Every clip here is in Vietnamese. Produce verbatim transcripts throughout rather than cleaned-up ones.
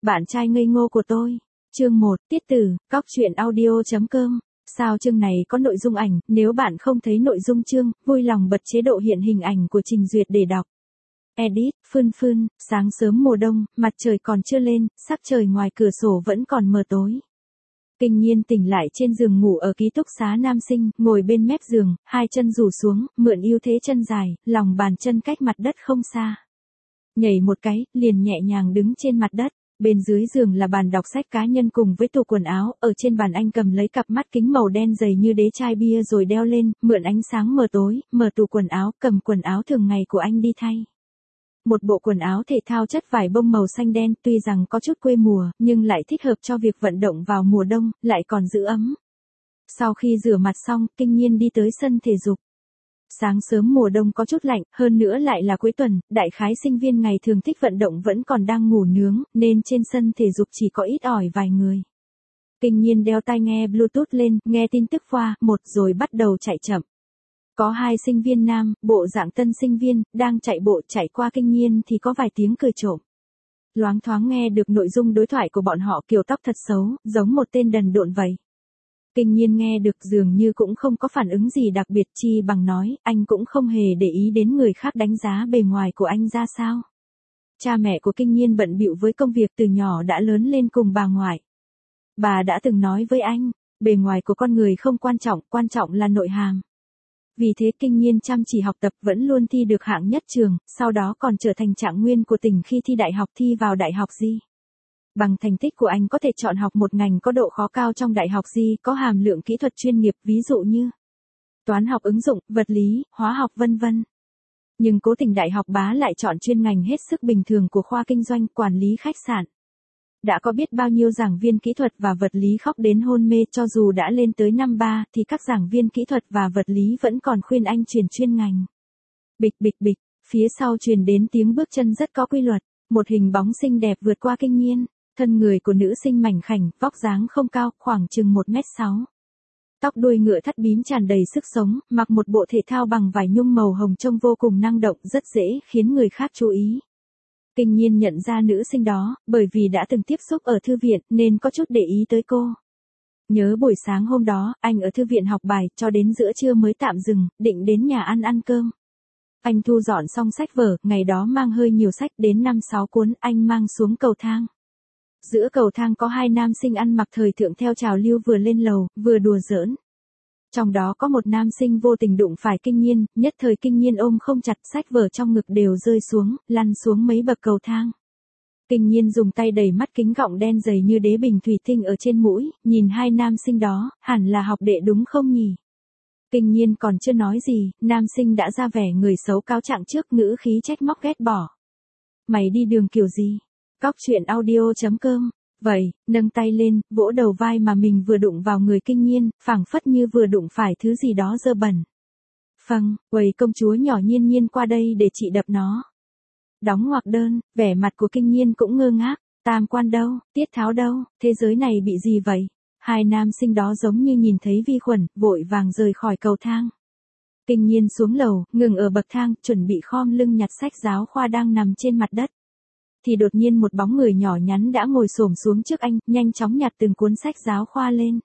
Bạn trai ngây ngô của tôi. Chương một, tiết tử, cóc truyện audio chấm com. Sao chương này có nội dung ảnh, nếu bạn không thấy nội dung chương, vui lòng bật chế độ hiện hình ảnh của trình duyệt để đọc. Edit, Phương Phương, sáng sớm mùa đông, mặt trời còn chưa lên, sắc trời ngoài cửa sổ vẫn còn mờ tối. Kinh Nhiên tỉnh lại trên giường ngủ ở ký túc xá nam sinh, ngồi bên mép giường, hai chân rủ xuống, mượn ưu thế chân dài, lòng bàn chân cách mặt đất không xa. Nhảy một cái, liền nhẹ nhàng đứng trên mặt đất. Bên dưới giường là bàn đọc sách cá nhân cùng với tủ quần áo, ở trên bàn anh cầm lấy cặp mắt kính màu đen dày như đế chai bia rồi đeo lên, mượn ánh sáng mờ tối, mở tủ quần áo, cầm quần áo thường ngày của anh đi thay. Một bộ quần áo thể thao chất vải bông màu xanh đen, tuy rằng có chút quê mùa, nhưng lại thích hợp cho việc vận động vào mùa đông, lại còn giữ ấm. Sau khi rửa mặt xong, Kinh Nhiên đi tới sân thể dục. Sáng sớm mùa đông có chút lạnh, hơn nữa lại là cuối tuần, đại khái sinh viên ngày thường thích vận động vẫn còn đang ngủ nướng, nên trên sân thể dục chỉ có ít ỏi vài người. Kinh Nhiên đeo tai nghe Bluetooth lên, nghe tin tức qua, một rồi bắt đầu chạy chậm. Có hai sinh viên nam, bộ dạng tân sinh viên, đang chạy bộ chạy qua Kinh Nhiên thì có vài tiếng cười trộm. Loáng thoáng nghe được nội dung đối thoại của bọn họ, kiểu tóc thật xấu, giống một tên đần độn vậy. Kinh Nhiên nghe được dường như cũng không có phản ứng gì đặc biệt, chi bằng nói, anh cũng không hề để ý đến người khác đánh giá bề ngoài của anh ra sao. Cha mẹ của Kinh Nhiên bận bịu với công việc từ nhỏ đã lớn lên cùng bà ngoại. Bà đã từng nói với anh, bề ngoài của con người không quan trọng, quan trọng là nội hàm. Vì thế Kinh Nhiên chăm chỉ học tập vẫn luôn thi được hạng nhất trường, sau đó còn trở thành trạng nguyên của tỉnh khi thi đại học, thi vào đại học gì. Bằng thành tích của anh có thể chọn học một ngành có độ khó cao trong đại học gì, có hàm lượng kỹ thuật chuyên nghiệp, ví dụ như toán học ứng dụng, vật lý, hóa học vân vân. Nhưng cố tình đại học Bá lại chọn chuyên ngành hết sức bình thường của khoa kinh doanh, quản lý khách sạn. Đã có biết bao nhiêu giảng viên kỹ thuật và vật lý khóc đến hôn mê, cho dù đã lên tới năm ba thì các giảng viên kỹ thuật và vật lý vẫn còn khuyên anh chuyển chuyên ngành. Bịch bịch bịch, phía sau truyền đến tiếng bước chân rất có quy luật, một hình bóng xinh đẹp vượt qua Kinh Nhiên. Thân người của nữ sinh mảnh khảnh, vóc dáng không cao, khoảng chừng một mét sáu. Tóc đuôi ngựa thắt bím tràn đầy sức sống, mặc một bộ thể thao bằng vải nhung màu hồng trông vô cùng năng động, rất dễ khiến người khác chú ý. Kinh Nhiên nhận ra nữ sinh đó, bởi vì đã từng tiếp xúc ở thư viện nên có chút để ý tới cô. Nhớ buổi sáng hôm đó, anh ở thư viện học bài, cho đến giữa trưa mới tạm dừng, định đến nhà ăn ăn cơm. Anh thu dọn xong sách vở, ngày đó mang hơi nhiều sách, đến năm sáu cuốn, anh mang xuống cầu thang. Giữa cầu thang có hai nam sinh ăn mặc thời thượng theo trào lưu vừa lên lầu, vừa đùa giỡn. Trong đó có một nam sinh vô tình đụng phải Kinh Nhiên, nhất thời Kinh Nhiên ôm không chặt, sách vở trong ngực đều rơi xuống, lăn xuống mấy bậc cầu thang. Kinh Nhiên dùng tay đẩy mắt kính gọng đen dày như đế bình thủy tinh ở trên mũi, nhìn hai nam sinh đó, hẳn là học đệ đúng không nhỉ? Kinh Nhiên còn chưa nói gì, nam sinh đã ra vẻ người xấu cáo trạng trước, ngữ khí trách móc ghét bỏ. Mày đi đường kiểu gì? Cóc truyện audio chấm com. Vậy, nâng tay lên, vỗ đầu vai mà mình vừa đụng vào người Kinh Nhiên, phảng phất như vừa đụng phải thứ gì đó dơ bẩn. Phăng, quầy công chúa nhỏ Nhiên Nhiên qua đây để chị đập nó. Đóng ngoặc đơn, vẻ mặt của Kinh Nhiên cũng ngơ ngác, tam quan đâu, tiết tháo đâu, thế giới này bị gì vậy? Hai nam sinh đó giống như nhìn thấy vi khuẩn, vội vàng rời khỏi cầu thang. Kinh Nhiên xuống lầu, ngừng ở bậc thang, chuẩn bị khom lưng nhặt sách giáo khoa đang nằm trên mặt đất. Thì đột nhiên một bóng người nhỏ nhắn đã ngồi xổm xuống trước anh, nhanh chóng nhặt từng cuốn sách giáo khoa lên.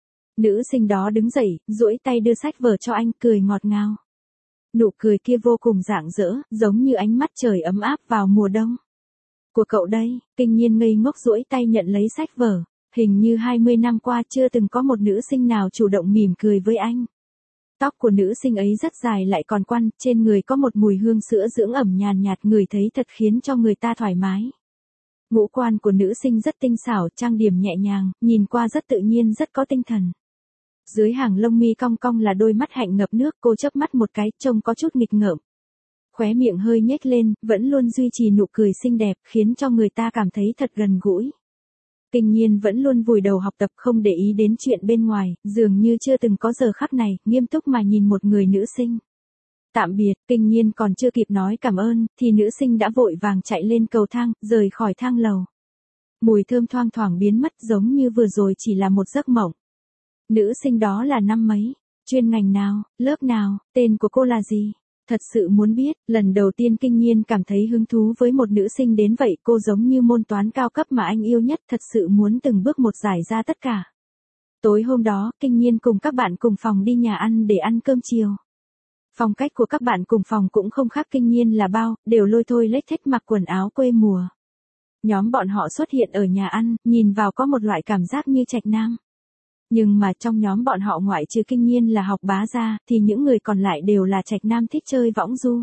Nữ sinh đó đứng dậy, duỗi tay đưa sách vở cho anh, cười ngọt ngào. Nụ cười kia vô cùng rạng rỡ, giống như ánh mắt trời ấm áp vào mùa đông. Của cậu đây, Kinh Nhiên ngây ngốc duỗi tay nhận lấy sách vở, hình như hai mươi năm qua chưa từng có một nữ sinh nào chủ động mỉm cười với anh. Tóc của nữ sinh ấy rất dài lại còn quăn, trên người có một mùi hương sữa dưỡng ẩm nhàn nhạt, ngửi thấy thật khiến cho người ta thoải mái. Ngũ quan của nữ sinh rất tinh xảo, trang điểm nhẹ nhàng, nhìn qua rất tự nhiên, rất có tinh thần. Dưới hàng lông mi cong cong là đôi mắt hạnh ngập nước, cô chớp mắt một cái, trông có chút nghịch ngợm. Khóe miệng hơi nhếch lên, vẫn luôn duy trì nụ cười xinh đẹp, khiến cho người ta cảm thấy thật gần gũi. Kinh Nhiên vẫn luôn vùi đầu học tập, không để ý đến chuyện bên ngoài, dường như chưa từng có giờ khắc này, nghiêm túc mà nhìn một người nữ sinh. Tạm biệt, Kinh Nhiên còn chưa kịp nói cảm ơn, thì nữ sinh đã vội vàng chạy lên cầu thang, rời khỏi thang lầu. Mùi thơm thoang thoảng biến mất, giống như vừa rồi chỉ là một giấc mộng. Nữ sinh đó là năm mấy? Chuyên ngành nào? Lớp nào? Tên của cô là gì? Thật sự muốn biết, lần đầu tiên Kinh Nhiên cảm thấy hứng thú với một nữ sinh đến vậy, cô giống như môn toán cao cấp mà anh yêu nhất, thật sự muốn từng bước một giải ra tất cả. Tối hôm đó, Kinh Nhiên cùng các bạn cùng phòng đi nhà ăn để ăn cơm chiều. Phong cách của các bạn cùng phòng cũng không khác Kinh Nhiên là bao, đều lôi thôi lếch thếch mặc quần áo quê mùa. Nhóm bọn họ xuất hiện ở nhà ăn, nhìn vào có một loại cảm giác như trạch nam. Nhưng mà trong nhóm bọn họ ngoại trừ Kinh Nhiên là học bá ra, thì những người còn lại đều là trạch nam thích chơi võng du.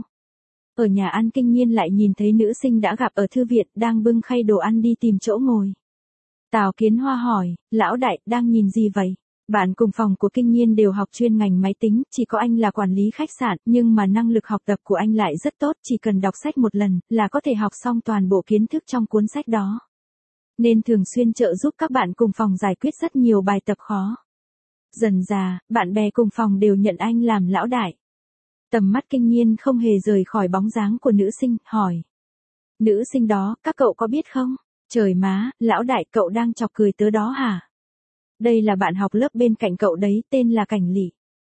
Ở nhà ăn Kinh Nhiên lại nhìn thấy nữ sinh đã gặp ở thư viện, đang bưng khay đồ ăn đi tìm chỗ ngồi. Tào Kiến Hoa hỏi, lão đại, đang nhìn gì vậy? Bạn cùng phòng của Kinh Nhiên đều học chuyên ngành máy tính, chỉ có anh là quản lý khách sạn, nhưng mà năng lực học tập của anh lại rất tốt, chỉ cần đọc sách một lần, là có thể học xong toàn bộ kiến thức trong cuốn sách đó. Nên thường xuyên trợ giúp các bạn cùng phòng giải quyết rất nhiều bài tập khó. Dần dà, bạn bè cùng phòng đều nhận anh làm lão đại. Tầm mắt Kinh Nhiên không hề rời khỏi bóng dáng của nữ sinh, hỏi. Nữ sinh đó, các cậu có biết không? Trời má, lão đại, cậu đang chọc cười tớ đó hả? Đây là bạn học lớp bên cạnh cậu đấy, tên là Cảnh Lị.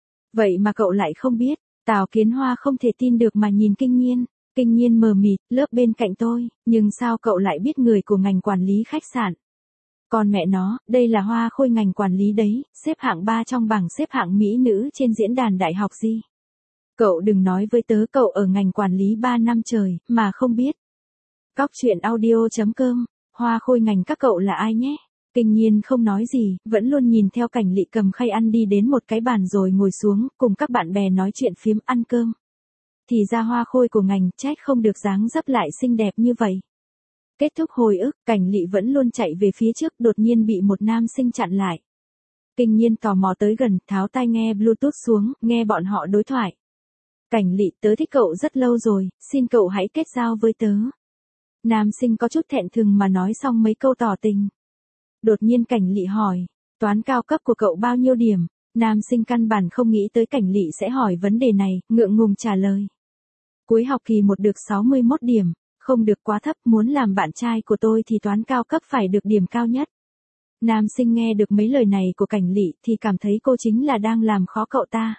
Vậy mà cậu lại không biết. Tào Kiến Hoa không thể tin được mà nhìn Kinh Nhiên. Kinh Nhiên mờ mịt, lớp bên cạnh tôi, nhưng sao cậu lại biết người của ngành quản lý khách sạn? Còn mẹ nó, đây là Hoa Khôi ngành quản lý đấy, xếp hạng ba trong bảng xếp hạng mỹ nữ trên diễn đàn đại học gì. Cậu đừng nói với tớ cậu ở ngành quản lý ba năm trời, mà không biết. Cóc truyện audio chấm com, Hoa Khôi ngành các cậu là ai nhé? Kinh Nhiên không nói gì, vẫn luôn nhìn theo Cảnh Lị cầm khay ăn đi đến một cái bàn rồi ngồi xuống, cùng các bạn bè nói chuyện phiếm ăn cơm. Thì ra Hoa Khôi của ngành, trách không được dáng dấp lại xinh đẹp như vậy. Kết thúc hồi ức, Cảnh Lị vẫn luôn chạy về phía trước, đột nhiên bị một nam sinh chặn lại. Kinh Nhiên tò mò tới gần, tháo tai nghe Bluetooth xuống, nghe bọn họ đối thoại. Cảnh Lị, tớ thích cậu rất lâu rồi, xin cậu hãy kết giao với tớ. Nam sinh có chút thẹn thùng mà nói xong mấy câu tỏ tình. Đột nhiên Cảnh Lị hỏi, toán cao cấp của cậu bao nhiêu điểm? Nam sinh căn bản không nghĩ tới Cảnh Lị sẽ hỏi vấn đề này, ngượng ngùng trả lời. Cuối học kỳ một được sáu mươi mốt điểm, không được quá thấp, muốn làm bạn trai của tôi thì toán cao cấp phải được điểm cao nhất. Nam sinh nghe được mấy lời này của Cảnh Lị thì cảm thấy cô chính là đang làm khó cậu ta.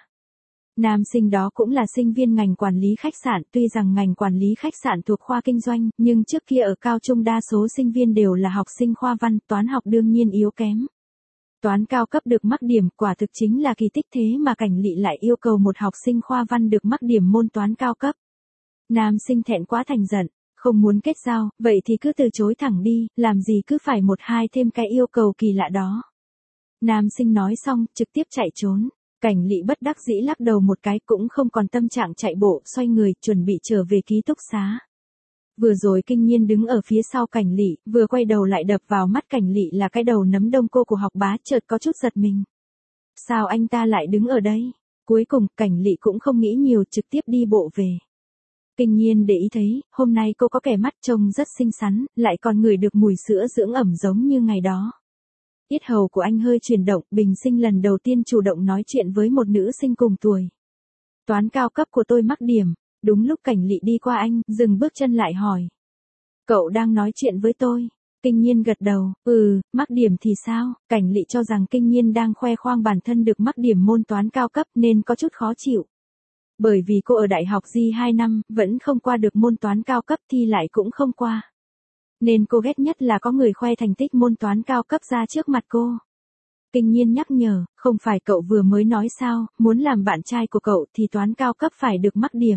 Nam sinh đó cũng là sinh viên ngành quản lý khách sạn, tuy rằng ngành quản lý khách sạn thuộc khoa kinh doanh, nhưng trước kia ở cao trung đa số sinh viên đều là học sinh khoa văn, toán học đương nhiên yếu kém. Toán cao cấp được mắc điểm, quả thực chính là kỳ tích, thế mà Cảnh Lị lại yêu cầu một học sinh khoa văn được mắc điểm môn toán cao cấp. Nam sinh thẹn quá thành giận, không muốn kết giao, vậy thì cứ từ chối thẳng đi, làm gì cứ phải một hai thêm cái yêu cầu kỳ lạ đó. Nam sinh nói xong, trực tiếp chạy trốn. Cảnh Lị bất đắc dĩ lắc đầu một cái, cũng không còn tâm trạng chạy bộ, xoay người, chuẩn bị trở về ký túc xá. Vừa rồi Kinh Nhiên đứng ở phía sau Cảnh Lị, vừa quay đầu lại đập vào mắt Cảnh Lị là cái đầu nấm đông cô của học bá, chợt có chút giật mình. Sao anh ta lại đứng ở đây? Cuối cùng, Cảnh Lị cũng không nghĩ nhiều, trực tiếp đi bộ về. Kinh Nhiên để ý thấy, hôm nay cô có kẻ mắt trông rất xinh xắn, lại còn ngửi được mùi sữa dưỡng ẩm giống như ngày đó. Yết hầu của anh hơi chuyển động, bình sinh lần đầu tiên chủ động nói chuyện với một nữ sinh cùng tuổi. Toán cao cấp của tôi mắc điểm. Đúng lúc Cảnh Lị đi qua anh, dừng bước chân lại hỏi. Cậu đang nói chuyện với tôi? Kinh Nhiên gật đầu, ừ, mắc điểm thì sao? Cảnh Lị cho rằng Kinh Nhiên đang khoe khoang bản thân được mắc điểm môn toán cao cấp nên có chút khó chịu. Bởi vì cô ở đại học G hai năm, vẫn không qua được môn toán cao cấp, thi lại cũng không qua. Nên cô ghét nhất là có người khoe thành tích môn toán cao cấp ra trước mặt cô. Kinh Nhiên nhắc nhở, không phải cậu vừa mới nói sao, muốn làm bạn trai của cậu thì toán cao cấp phải được mắc điểm.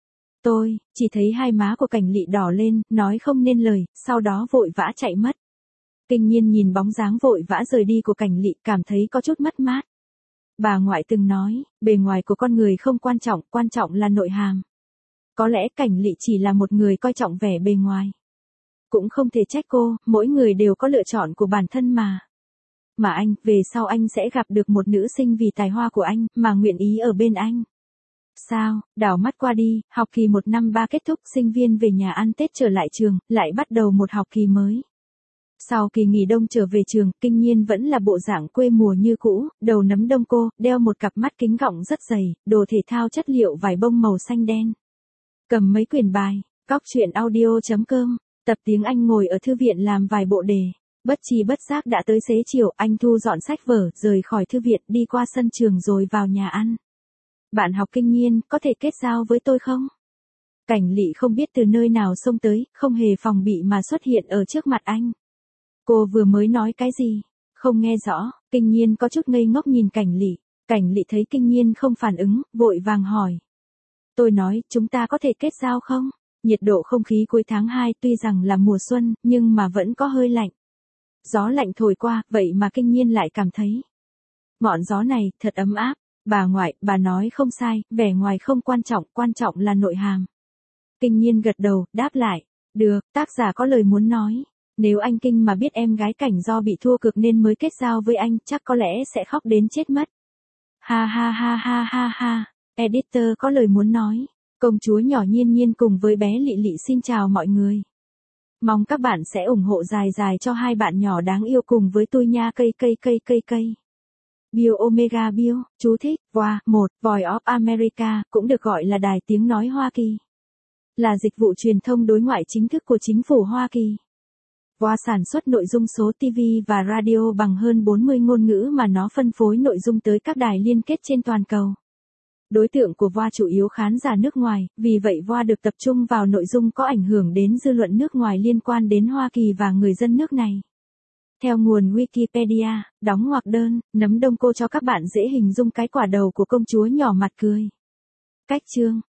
Tôi, chỉ thấy hai má của Cảnh Lị đỏ lên, nói không nên lời, sau đó vội vã chạy mất. Kinh Nhiên nhìn bóng dáng vội vã rời đi của Cảnh Lị, cảm thấy có chút mất mát. Bà ngoại từng nói, bề ngoài của con người không quan trọng, quan trọng là nội hàm. Có lẽ Cảnh Lị chỉ là một người coi trọng vẻ bề ngoài. Cũng không thể trách cô, mỗi người đều có lựa chọn của bản thân mà. Mà anh, về sau anh sẽ gặp được một nữ sinh vì tài hoa của anh, mà nguyện ý ở bên anh. Sao, đảo mắt qua đi, học kỳ một năm ba kết thúc, sinh viên về nhà ăn Tết trở lại trường, lại bắt đầu một học kỳ mới. Sau kỳ nghỉ đông trở về trường, Kinh Nhiên vẫn là bộ dạng quê mùa như cũ, đầu nấm đông cô, đeo một cặp mắt kính gọng rất dày, đồ thể thao chất liệu vải bông màu xanh đen. Cầm mấy quyển bài, cóc truyện audio chấm com, tập tiếng Anh ngồi ở thư viện làm vài bộ đề. Bất chi bất giác đã tới xế chiều, anh thu dọn sách vở, rời khỏi thư viện đi qua sân trường rồi vào nhà ăn. Bạn học kinh nhiên, có thể kết giao với tôi không? Cảnh Lị không biết từ nơi nào xông tới, không hề phòng bị mà xuất hiện ở trước mặt anh. Cô vừa mới nói cái gì? Không nghe rõ, Kinh Nhiên có chút ngây ngốc nhìn Cảnh Lị. Cảnh Lị thấy Kinh Nhiên không phản ứng, vội vàng hỏi. Tôi nói, chúng ta có thể kết giao không? Nhiệt độ không khí cuối tháng hai tuy rằng là mùa xuân, nhưng mà vẫn có hơi lạnh. Gió lạnh thổi qua, vậy mà Kinh Nhiên lại cảm thấy. Ngọn gió này, thật ấm áp. Bà ngoại, bà nói không sai, vẻ ngoài không quan trọng, quan trọng là nội hàm. Kinh Nhiên gật đầu, đáp lại. Được, tác giả có lời muốn nói. Nếu anh Kinh mà biết em gái Cảnh do bị thua cực nên mới kết giao với anh, chắc có lẽ sẽ khóc đến chết mất. Ha ha ha ha ha ha. Editor có lời muốn nói. Công chúa nhỏ Nhiên Nhiên cùng với bé Lị Lị xin chào mọi người. Mong các bạn sẽ ủng hộ dài dài cho hai bạn nhỏ đáng yêu cùng với tôi nha cây cây cây cây cây. Bio Omega Bio, chú thích, Voa, một, Voice of America, cũng được gọi là đài tiếng nói Hoa Kỳ. Là dịch vụ truyền thông đối ngoại chính thức của chính phủ Hoa Kỳ. Voa sản xuất nội dung số ti vi và radio bằng hơn bốn mươi ngôn ngữ mà nó phân phối nội dung tới các đài liên kết trên toàn cầu. Đối tượng của Voa chủ yếu khán giả nước ngoài, vì vậy Voa được tập trung vào nội dung có ảnh hưởng đến dư luận nước ngoài liên quan đến Hoa Kỳ và người dân nước này. Theo nguồn Wikipedia, đóng ngoặc đơn, nấm đông cô cho các bạn dễ hình dung cái quả đầu của công chúa nhỏ mặt cười. Cách chương